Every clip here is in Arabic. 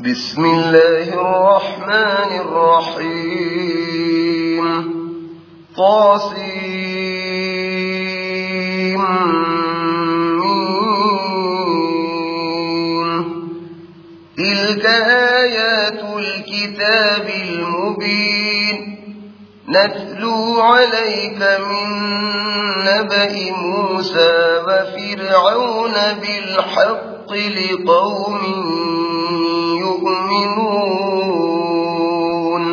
بسم الله الرحمن الرحيم طاسيم تلك آيات الكتاب المبين نتلو عليك من نبأ موسى وفرعون بالحق لقوم يؤمنون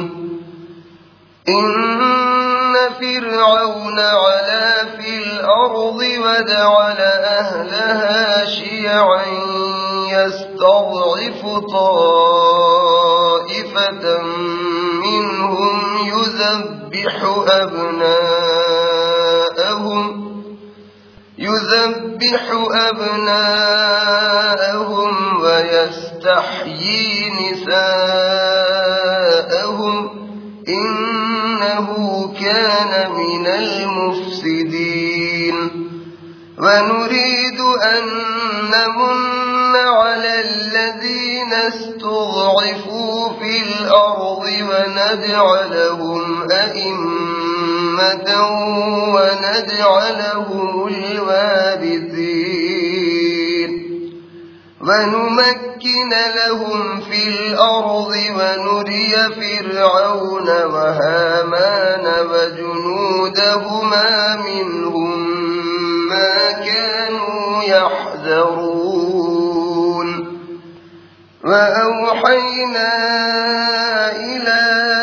إن فرعون علا في الأرض وجعل أهلها شيعا يستضعف طائفة منهم يذبح أبناءهم ويستحيي نساءهم إنه كان من المفسدين ونريد أن نمن على الذين استضعفوا في الأرض ونجعلهم أئمة ونجعلهم الوارثين ونمكن لهم في الأرض ونري فرعون وهامان وجنودهما منهم ما كانوا يحذرون وأوحينا إلى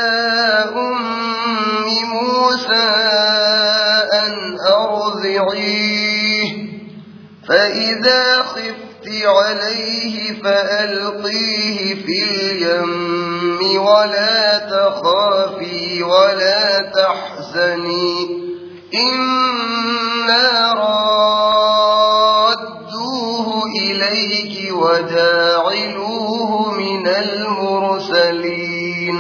أم موسى أن أرضعيه فإذا خفت عليه فألقيه في اليم ولا تخافي ولا تحزني إنا رادوه إليك وجاعلوه من المرسلين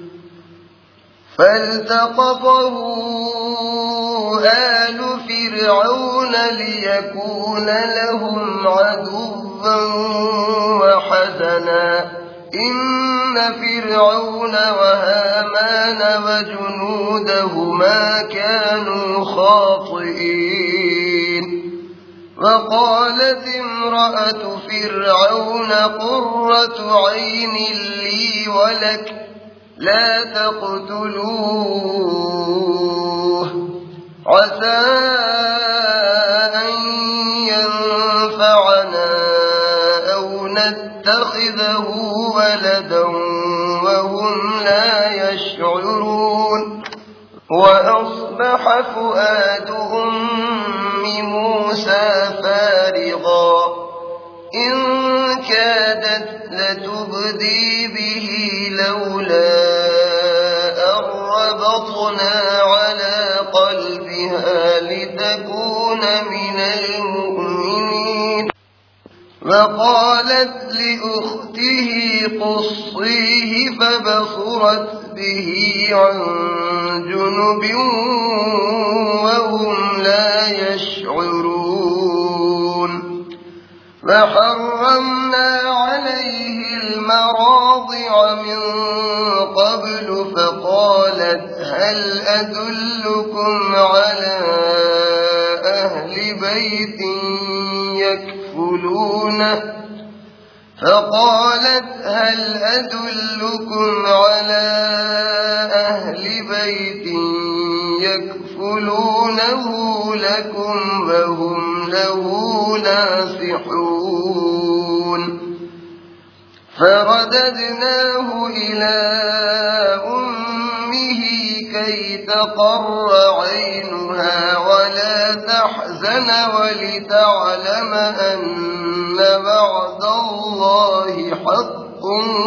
فالتقطه آل فرعون ليكون لهم عدوا وحزنا إن فرعون وهامان وجنودهما كانوا خاطئين وقالت امرأة فرعون قرة عين لي ولك لا تقتلوه عسى أن ينفعنا أو نتخذه ولدا وهم لا يشعرون وأصبح فؤاد أم موسى فارغا إن كادت لتبدي به لولا أن ربطنا على قلبها لتكون من المؤمنين وقالت لأخته قصيه فبصرت به عن جنب وهم لا يشعرون فحرمنا عليه المراضع من قبل فقالت هل أدلكم على أهل بيت يكفلونه لكم وهم له ناصحون فرددناه إلى أمه كي تقر عينها ولا تحزن ولتعلم أن وعد الله حق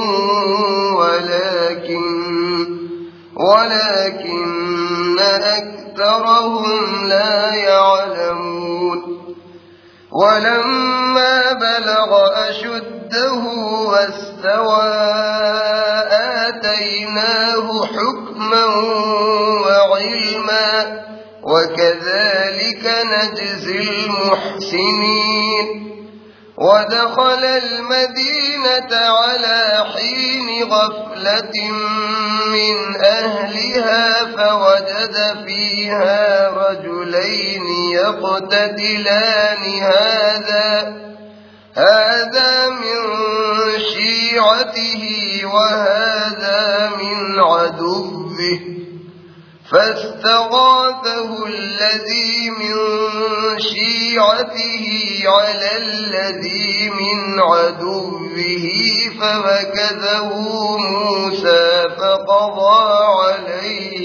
ولكن أكثرهم لا يعلمون ولما بلغ أشده واستوى آتيناه حكما وعلما وكذلك نجزي المحسنين ودخل المدينة على حين غفلة من أهلها فوجد فيها رجلين يقتتلان هذا من شيعته وهذا من عدوه فاستغاثه الذي من شيعته على الذي من عدوه فوكزه موسى فقضى عليه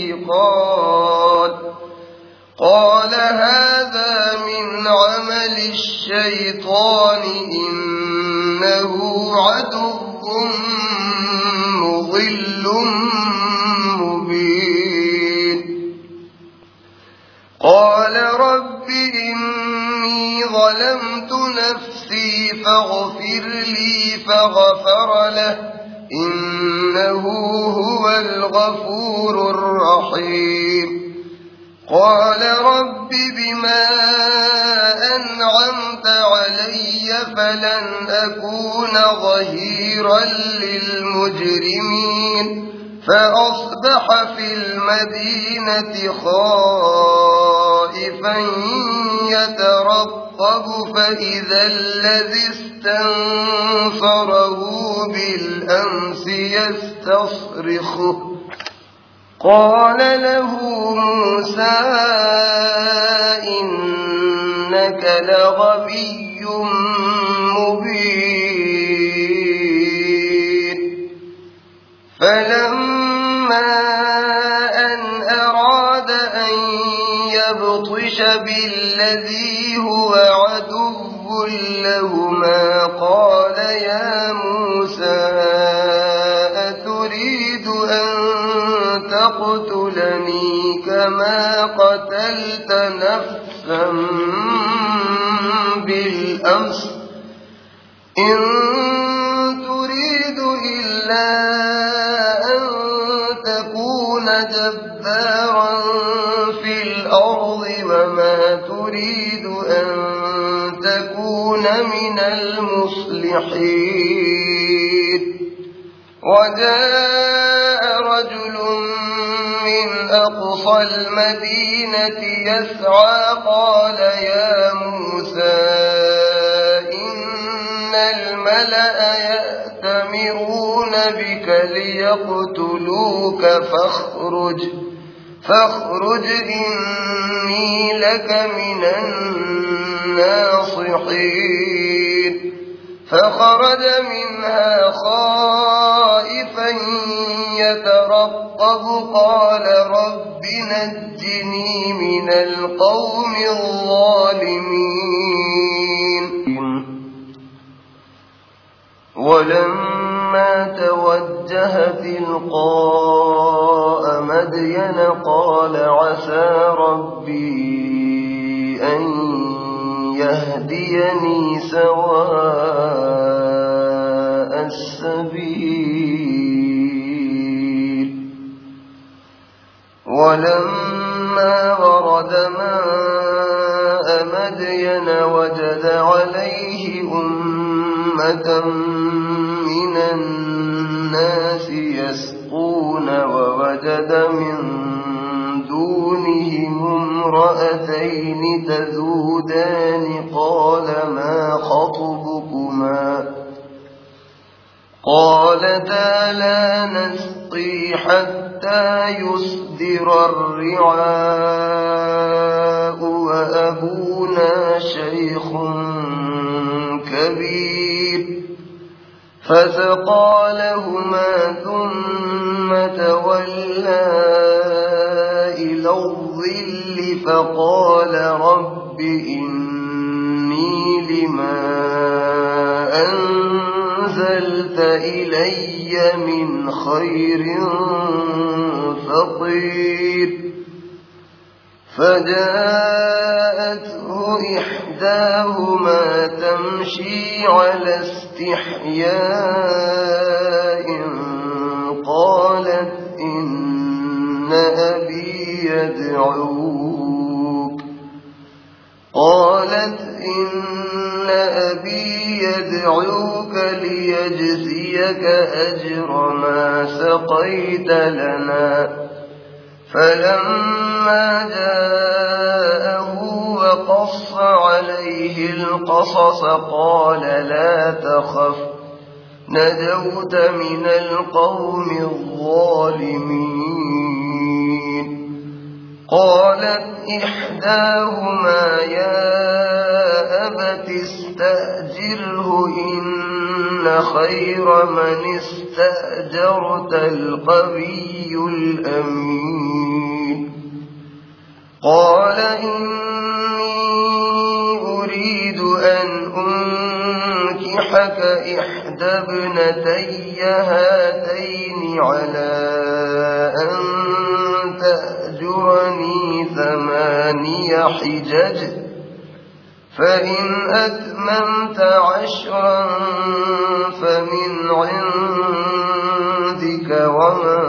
قال هذا من عمل الشيطان إنه عدو مضل مبين قال رب إني ظلمت نفسي فاغفر لي فغفر له إنه هو الغفور الرحيم قال رب بما أنعمت علي فلن أكون ظهيرا للمجرمين فأصبح في المدينة خائفا يترقب فإذا الذي استنصره بالأمس يستصرخه قال له موسى إنك لغبي مبين فلما أن أراد أن يبطش بالذي هو عدو لهما قال يا موسى أتريد أن تقتلني كما قتلت نفسا بالأمس إن تريد إلا أن تكون جبارا في الأرض وما تريد أن تكون من المصلحين وجاء رجل من أقصى المدينة يسعى قال يا موسى إن الملأ يأتمرون بك ليقتلوك فاخرج إني لك من الناصحين فخرج منها خائفا يترقب قال رب نجني من القوم الظالمين ولما توجه تلقاء مدين قال عسى ربي أن يهديني سواء السبيل ولما ورد ماء مدين وجد عليه أمة من الناس يسقون ووجد من دونهم امرأتين تذودان قال ما خطبكما قالتا لا نسقي حتى يصدر الرعاء وأبونا شيخ كبير فسقى لهما ثم تولى إلى الظل فقال رب إني لما أنزلت إلي من خير فقير فجاءته إحداهما تمشي على استحياء قالت إن أبي يدعوك ليجزيك أجر ما سقيت لنا. فلما جاءه وقص عليه القصص قال لا تخف نجوت من القوم الظالمين. قالت إحداهما يا أبت استأجره إن خير من استأجرت القوي الأمين. قال إني أريد أن أنكحك إحدى ابنتي هاتين على أن تأجرني 8 حجج فإن أتممت 10 فمن عندك وما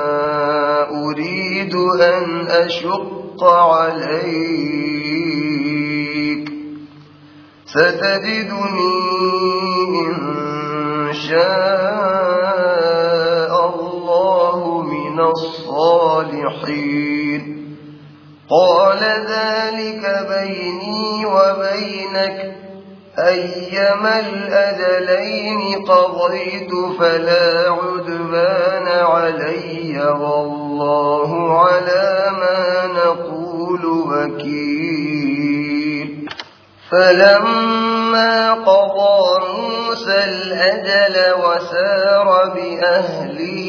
أريد أن أشق عليك ستجدني إن شاء الله من الصالحين. قال ذلك بيني وبينك أيما الأجلين قضيت فلا عدوان علي والله على ما نقول وكيل. فلما قضى موسى الأجل وسار بأهله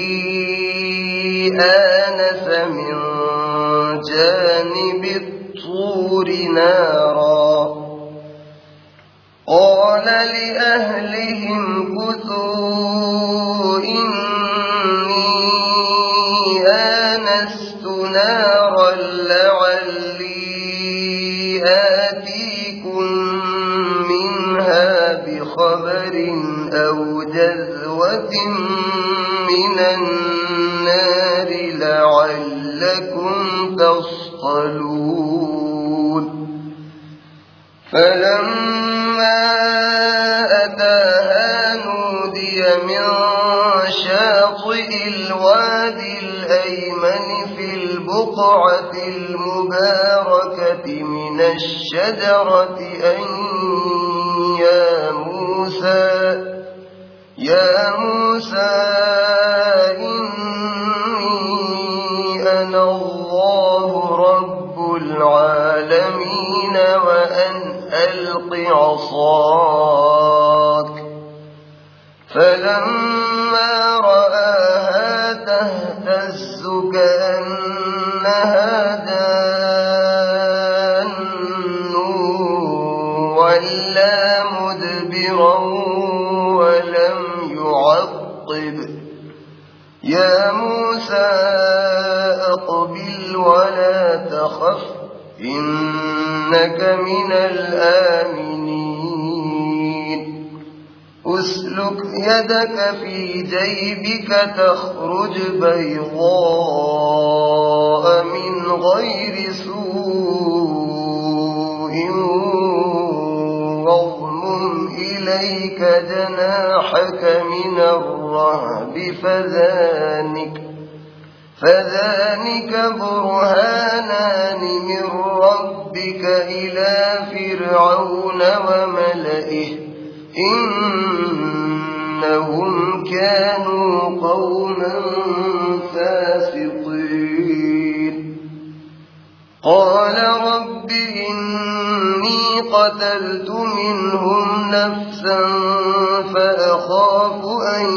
آنس من جانب الطور نارا قال لأهلهم كثوا إني آنست نارا لعلي آتيكم منها بخبر أو جذوة من النار لعلكم تصطلون. فلما أتاها نودي من شاطئ الوادي الأيمن في البقعة المباركة من الشجرة أن يا موسى إني أنا الله رب العالمين وأن ألق عصاك. فلما رآها تهتز كأنها جان ولا مدبرا ولم يعقب. يا موسى أقبل ولا تخف إنك من الآمنين. أسلك يدك في جيبك تخرج بيضاء من غير سوء واضمم إليك جناحك من الرهب فذلك برهانان من ربك إلى فرعون وملئه إنهم كانوا قوما فاسقين. قال رب إني قتلت منهم نفسا فأخاف أن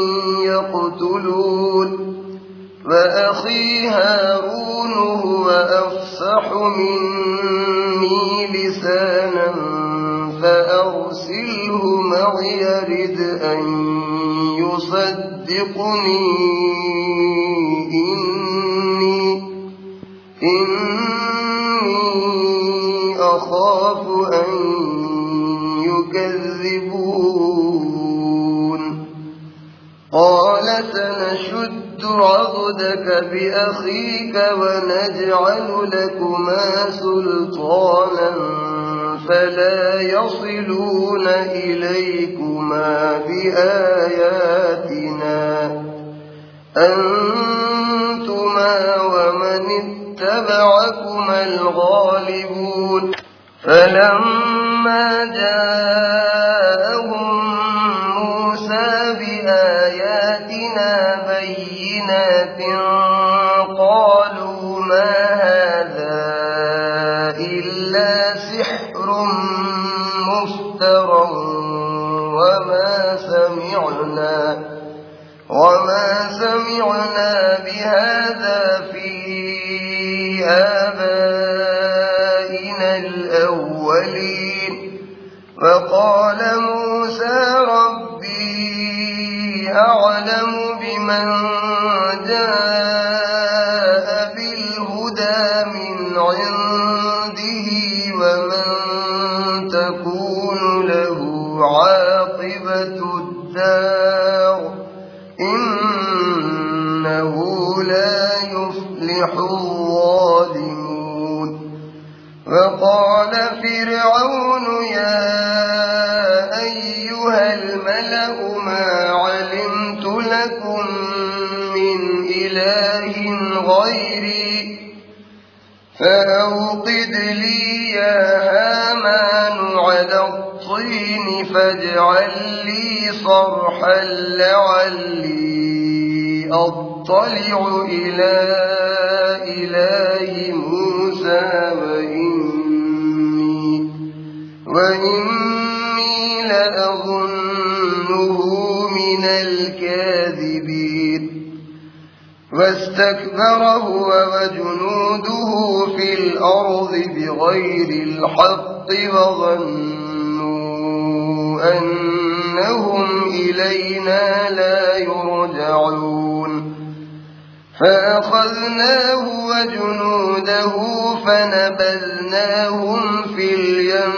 يقتلون وأخي هارون هو أفصح مني لسانا فأرسله معي يرد أن يصدقني إني أخاف أن يكذبون. قال سنشد عضدك بأخيك ونجعل لكما سلطانا فلا يصلون إليكما بآياتنا أنتما ومن اتبعكما الغالبون فلما جاءهم موسى بآياتنا بينات قالوا ما هذا إلا سحر مفترى وما سمعنا بهذا في آبائنا الأولين وقال موسى ربي أعلم بمن جاء بالهدى من عنده ومن تكون له عاقبة الدار إنه لا يفلح الظالمون وقال فرعون يا أيها الملأ ما علمت لكم من إله غيري فأوقد لي يا هامان على الطين فاجعل لي صرحا لعلي أطلع إلى إله موسى وإني لأظنه من الكاذبين واستكبر هو وجنوده في الأرض بغير الحق وظنوا أنهم إلينا لا يرجعون فأخذناه وجنوده فنبذناهم في اليم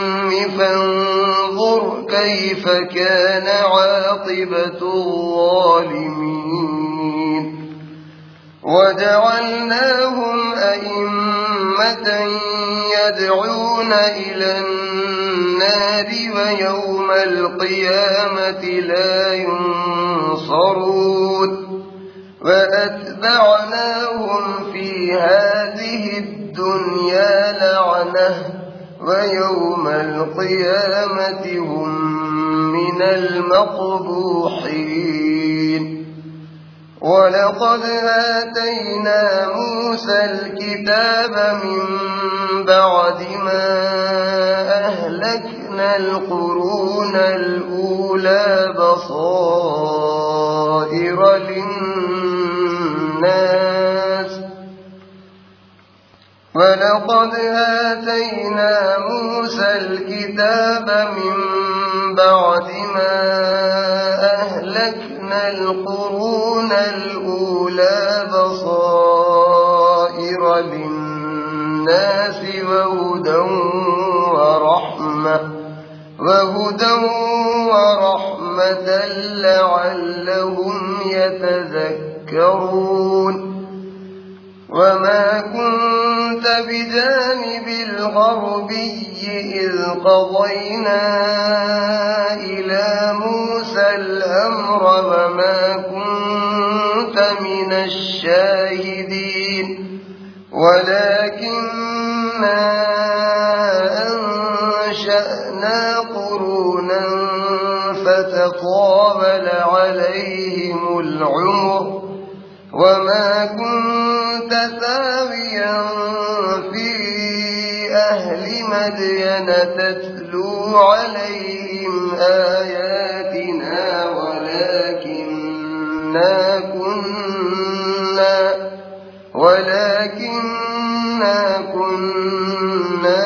فانظر كيف كان عاقبة الظالمين وجعلناهم أئمة يدعون إلى النار ويوم القيامة لا ينصرون وأتبعناهم في هذه الدنيا لعنة ويوم القيامة هم من المقبوحين ولقد آتينا موسى الكتاب من بعد ما أهلكنا القرون الأولى بصائر للناس ولقد آتينا موسى الكتاب من بعد ما أهلكنا القرون الأولى بصائر للناس وهدى ورحمة لعلهم يتذكرون وما كنت بجانب الغربي إذ قضينا إلى موسى الأمر وما كنت من الشاهدين ولكننا أنشأنا قرونا فتطاول عليهم العمر وما كنت ثاويا في أهل مدين تتلو عليهم آياتنا ولكننا كنا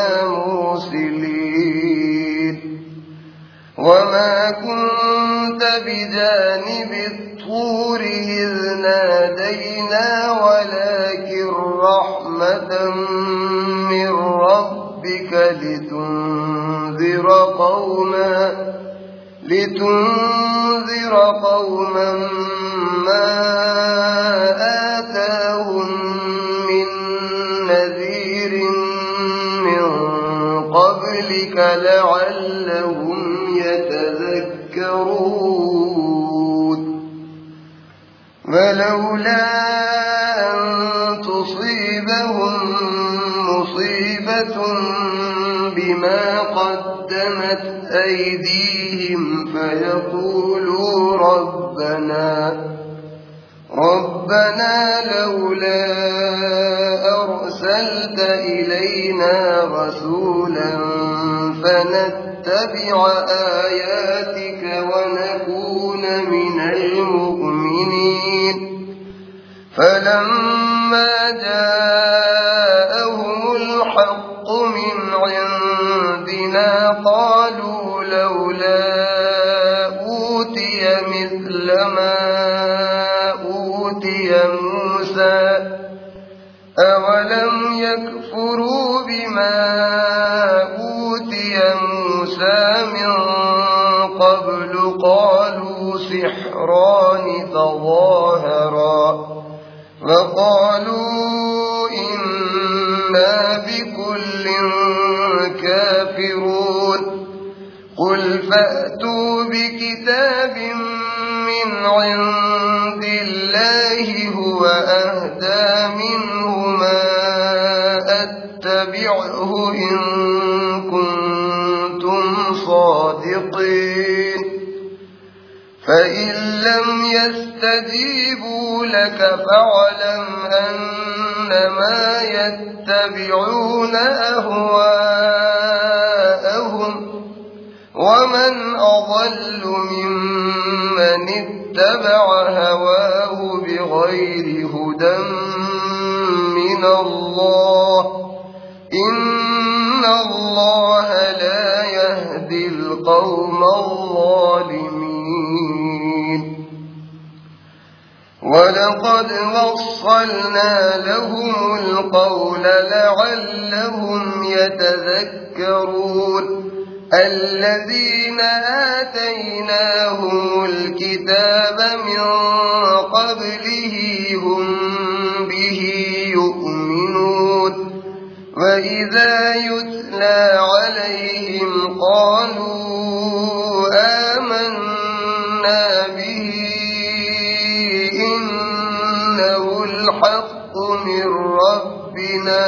مرسلين وما كنت بجانب الطور إذ نادينا ولكن رحمة من ربك لتنذر قوما ما آتاهم من نذير من قبلك لعلهم يتذكرون ولولا أن تصيبهم مصيبة بما قدمت أيديهم فيقولوا ربنا لولا أرسلت إلينا رسولا فنتبع آياتك ونكون من المؤمنين فلما جاءهم الحق من عندنا قالوا لولا أوتي مثل ما أوتي موسى أولم يكفروا بما أوتي موسى من قبل قالوا سحران تظاهرا وقالوا إنا بكل كافرون قل فأتوا بكتاب من عند الله هو أهدى منهما أتبعه إن كنتم صادقين فإن لم يستجيبوا لك فاعلم أنما يتبعون أهواءهم ومن أضل ممن اتبع هواه بغير هدى من الله إن الله لا يهدي القوم الظالمين ولقد وصلنا لهم القول لعلهم يتذكرون الذين آتيناهم الكتاب من قبله هم به يؤمنون وإذا يتلى عليهم قالوا آمنا به إنه الحق من ربنا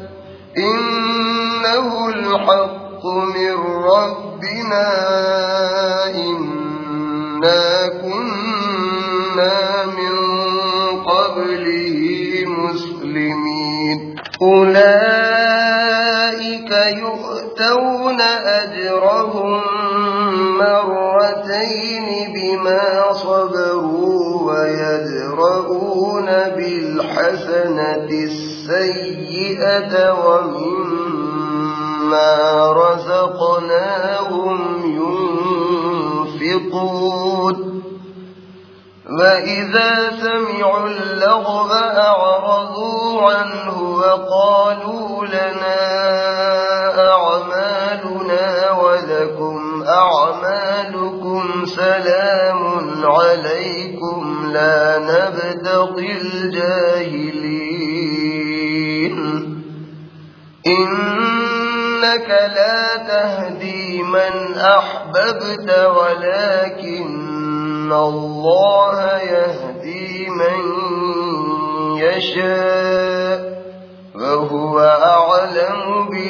إنا كنا من قبله مسلمين أولئك يؤتون أجرهم مرتين بما صبروا ويدرؤون بالحسنة السيئة ومما رزقناهم ينفقون وإذا سمعوا اللغو أعرضوا عنه وقالوا لنا أعمالنا ولكم أعمالكم سلام عليكم لا نبتغي الجاهلين إنك لا تهدي من أحببت ولكن الله يهدي من يشاء وهو أعلم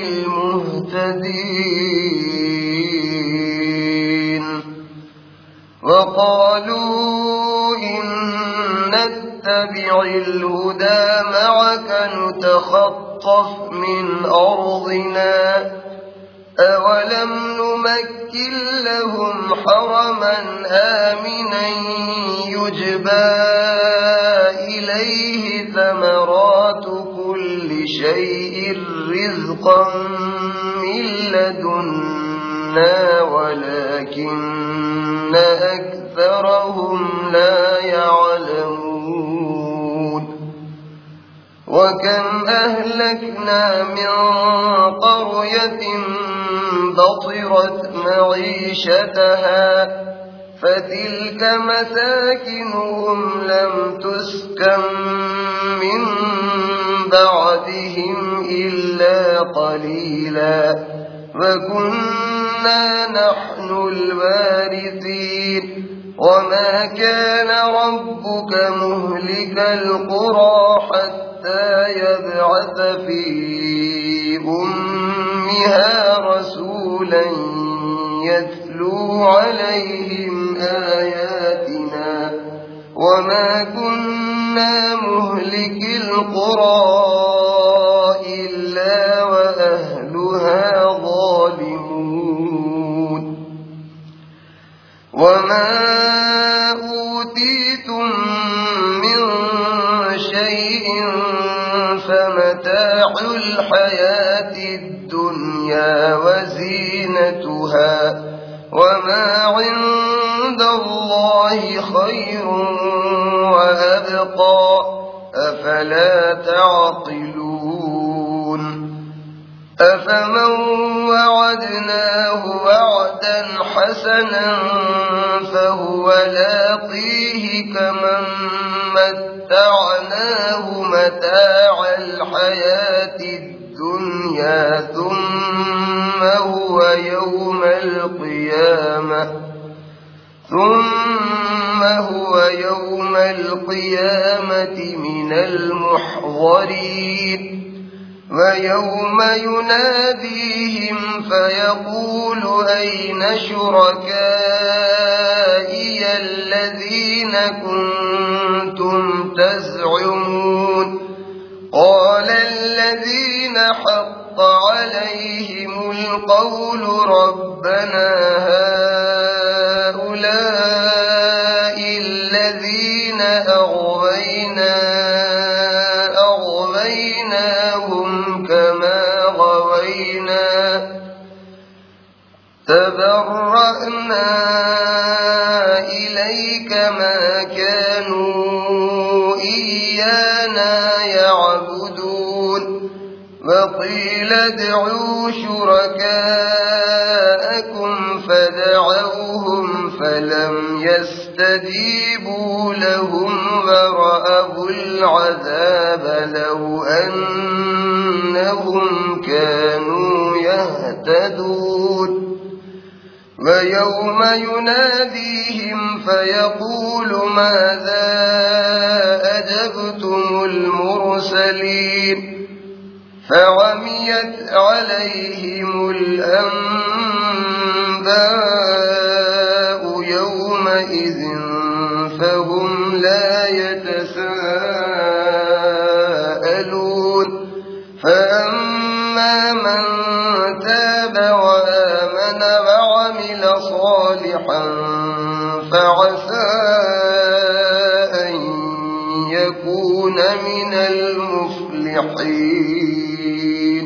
بالمهتدين وقالوا إن نتبع الهدى معك نتخطف من أرضنا أولم نمكن لهم حرما آمنا يجبى إليه ثمرات كل شيء رزقا من لدنا ولكن أكثرهم لا يعلمون وكم أهلكنا من قرية بطرت معيشتها فتلك مساكنهم لم تسكن من بعدهم إلا قليلا فكنا نحن الوارثين وما كان ربك مهلك القرى حتى يبعث في أمها رسولا يتلو عليهم آياتنا وما كنا مهلك القرى إلا وأهلها ظالمون وما أوتيتم من شيء فمتاع الحياة الدنيا وزينتها وما عند الله خير وأبقى أفلا تعقلون أفمن وعدناه وعدا حسنا فهو لاقيه كمن متعناه متاع الحياة الدنيا ثم هو يوم القيامة من المحضرين ويوم يناديهم فيقول أين شركائي الذين كنتم تزعمون قال الذين حق عليهم القول ربنا هؤلاء الذين أغويناهم كما غوينا تبرأنا إليك ما كانوا إيانا يعبدون وقيل ادعوا شركاءكم فدعوهم فلم يستجيبوا لهم ورأوا العذاب لو أنهم كانوا يهتدون ويوم يناديهم فيقول ماذا أجبتم المرسلين فعميت عليهم الأنباء يومئذ فهم لا يتساءلون فأما من تاب وآمن وعمل صالحا فعسى أن يكون من المفلحين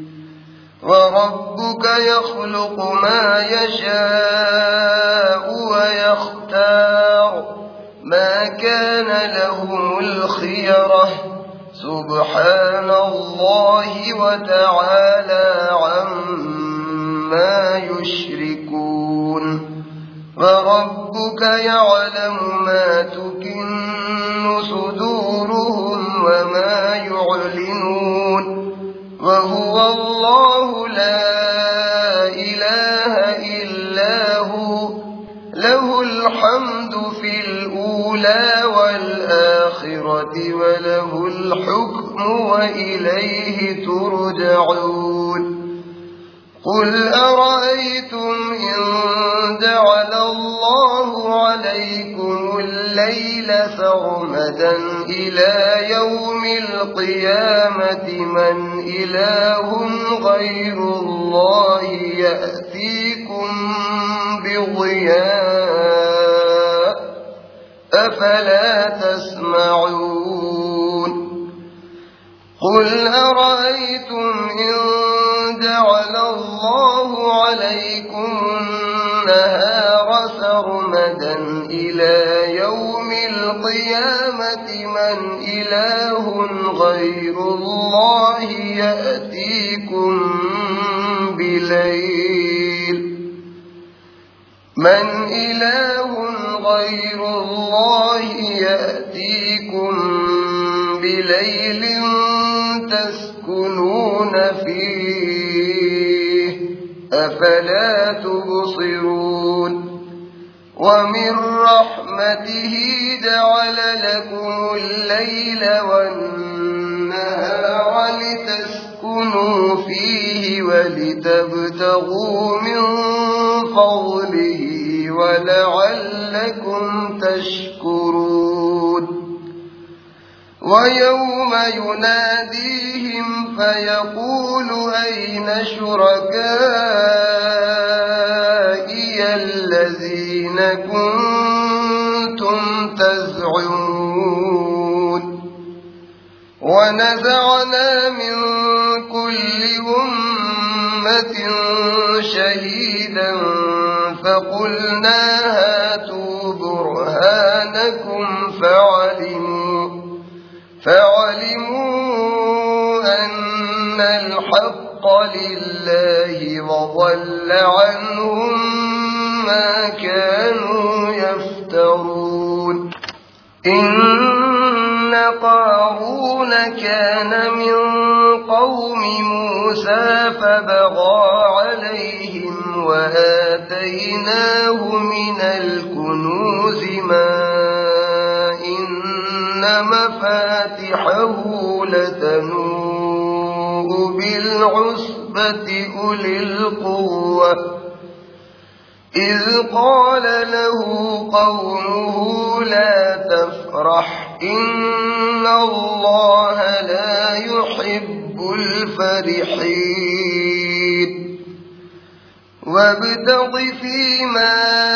وربك يخلق ما يشاء ويختار ما كان لهم الخيرة سبحان الله وتعالى عما يشركون وربك يعلم ما تكن صدورهم وما يعلنون وهو الله لا إله إلا هو له الحمد في الأولى والآخرة وله الحكم وإليه ترجعون قل أرأيتم إن جعل الله عليكم الليل سرمدا إلى يوم القيامة من إله غير الله يأتيكم بضياء أفلا تسمعون قل أرأيتم إن جعل الله عليكم النهار سرمدا إلى يوم القيامة من إله غير الله يأتيكم بليل من إله غير الله يأتيكم بليل تسكنون فيه أفلا تبصرون ومن رحمته جعل لكم الليل والنهار لتسكنوا فيه ولتبتغوا من فضله ولعلكم تشكرون ويوم يناديهم فيقول أين شركائي الذين كنتم تزعمون ونزعنا من كل أمة شهيدا فقلنا هاتوا برهانكم فعلموا أن الحق لله وضل عنهم ما كانوا يفترون إن قارون كان من قوم موسى فبغى عليهم وآتيناه من الكنوز ما إن مفاتحه لتنوء بالعصبة أولي القوة إذ قال له قومه لا تفرح إن الله لا يحب الفرحين وابتغ فيما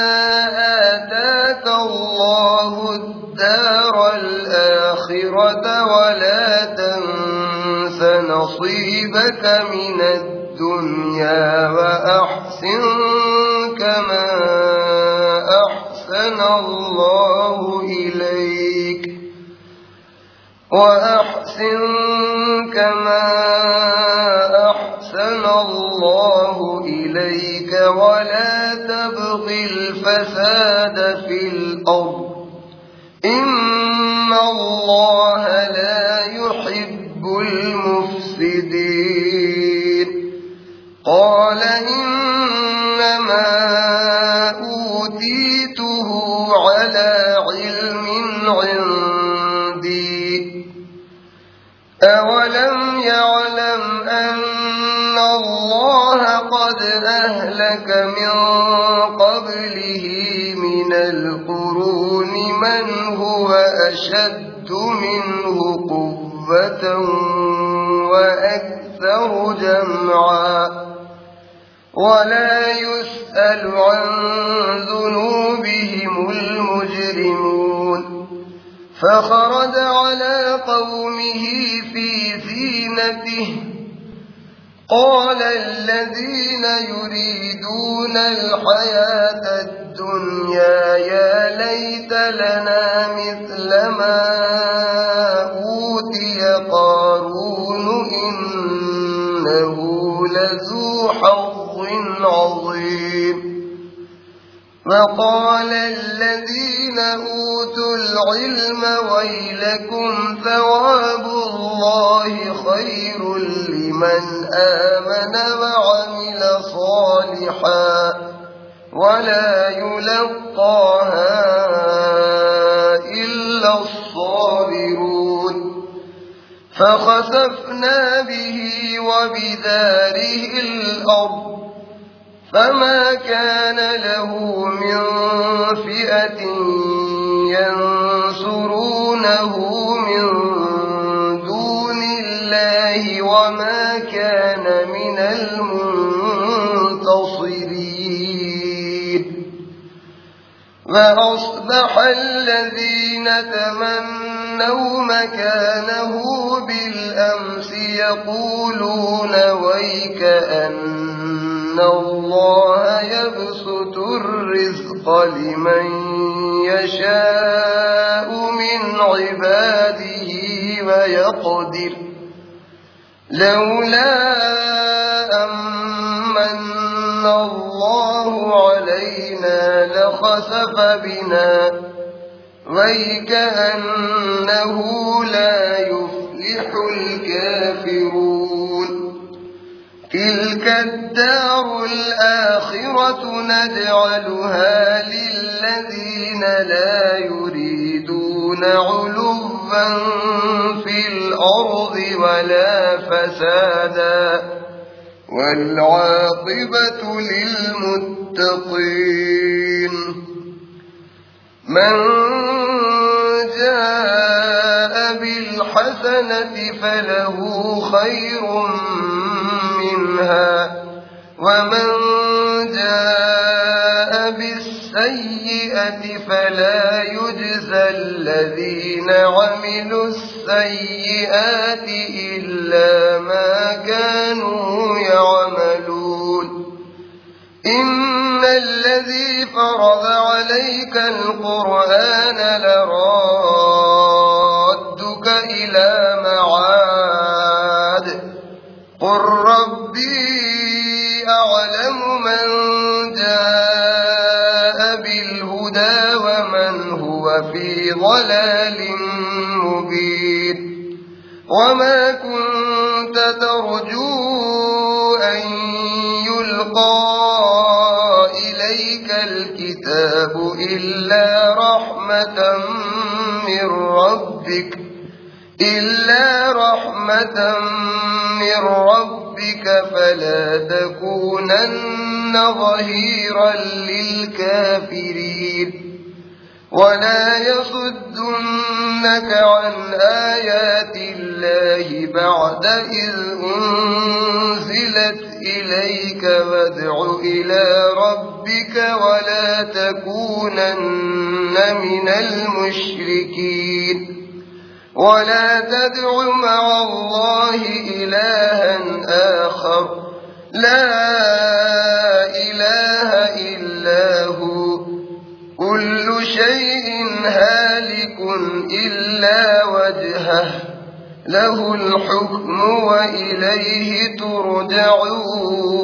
آتاك الله الدار الآخرة ولا تنس نصيبك من الدنيا وأحسن كما أحسن الله إليك ولا تبغ الفساد في الأرض إن الله لا يحب المفسدين قال إنما أوتيته على علم عندي أولم يعلم أن الله قد أهلك من قبله من القرون من هو أشد منه قوة وأكثر جمعا ولا يسأل عن ذنوبهم المجرمون فخرج على قومه في زينته قال الذين يريدون الحياة الدنيا يا ليت لنا مثل ما أوتي قارون إنه لذو حظ عظيم وقال الذين أوتوا العلم ويلكم ثواب الله خير لمن آمن وعمل صالحا ولا يلقاها إلا الصابرون فخسفنا به وبداره الأرض فما كان له من فئة ينصرونه من دون الله وما كان من المنتصرين وأصبح الذين تمنوا مكانه بالأمس يقولون ويك أن الله يبسط الرزق لمن يشاء من عباده ويقدر لولا أمن الله علينا لخسف بنا ويكأنه لا يفلح الكافرون تلك الدار الآخرة نجعلها للذين لا يريدون علوا في الأرض ولا فسادا والعاقبة للمتقين من جاء بالحسنة فله خير منها ومن جاء بالسيئة فلا يجزى الذين عملوا السيئات إلا ما كانوا يعملون إن الذي فرض عليك القرآن لرادك إلى معاد قل ربي أعلم من جاء بالهدى ومن هو في ضلال مبين وما كنت ترجو أن يلقى إليك الكتاب إلا رحمة من ربك فلا تكونن ظهيرا للكافرين ولا يصدنك عن آيات الله بعد إذ أنزلت إليك وادع إلى ربك ولا تكونن من المشركين ولا تدع مع الله إلها آخر لا إله إلا هو كل شيء هالك إلا وجهه له الحكم وإليه ترجعون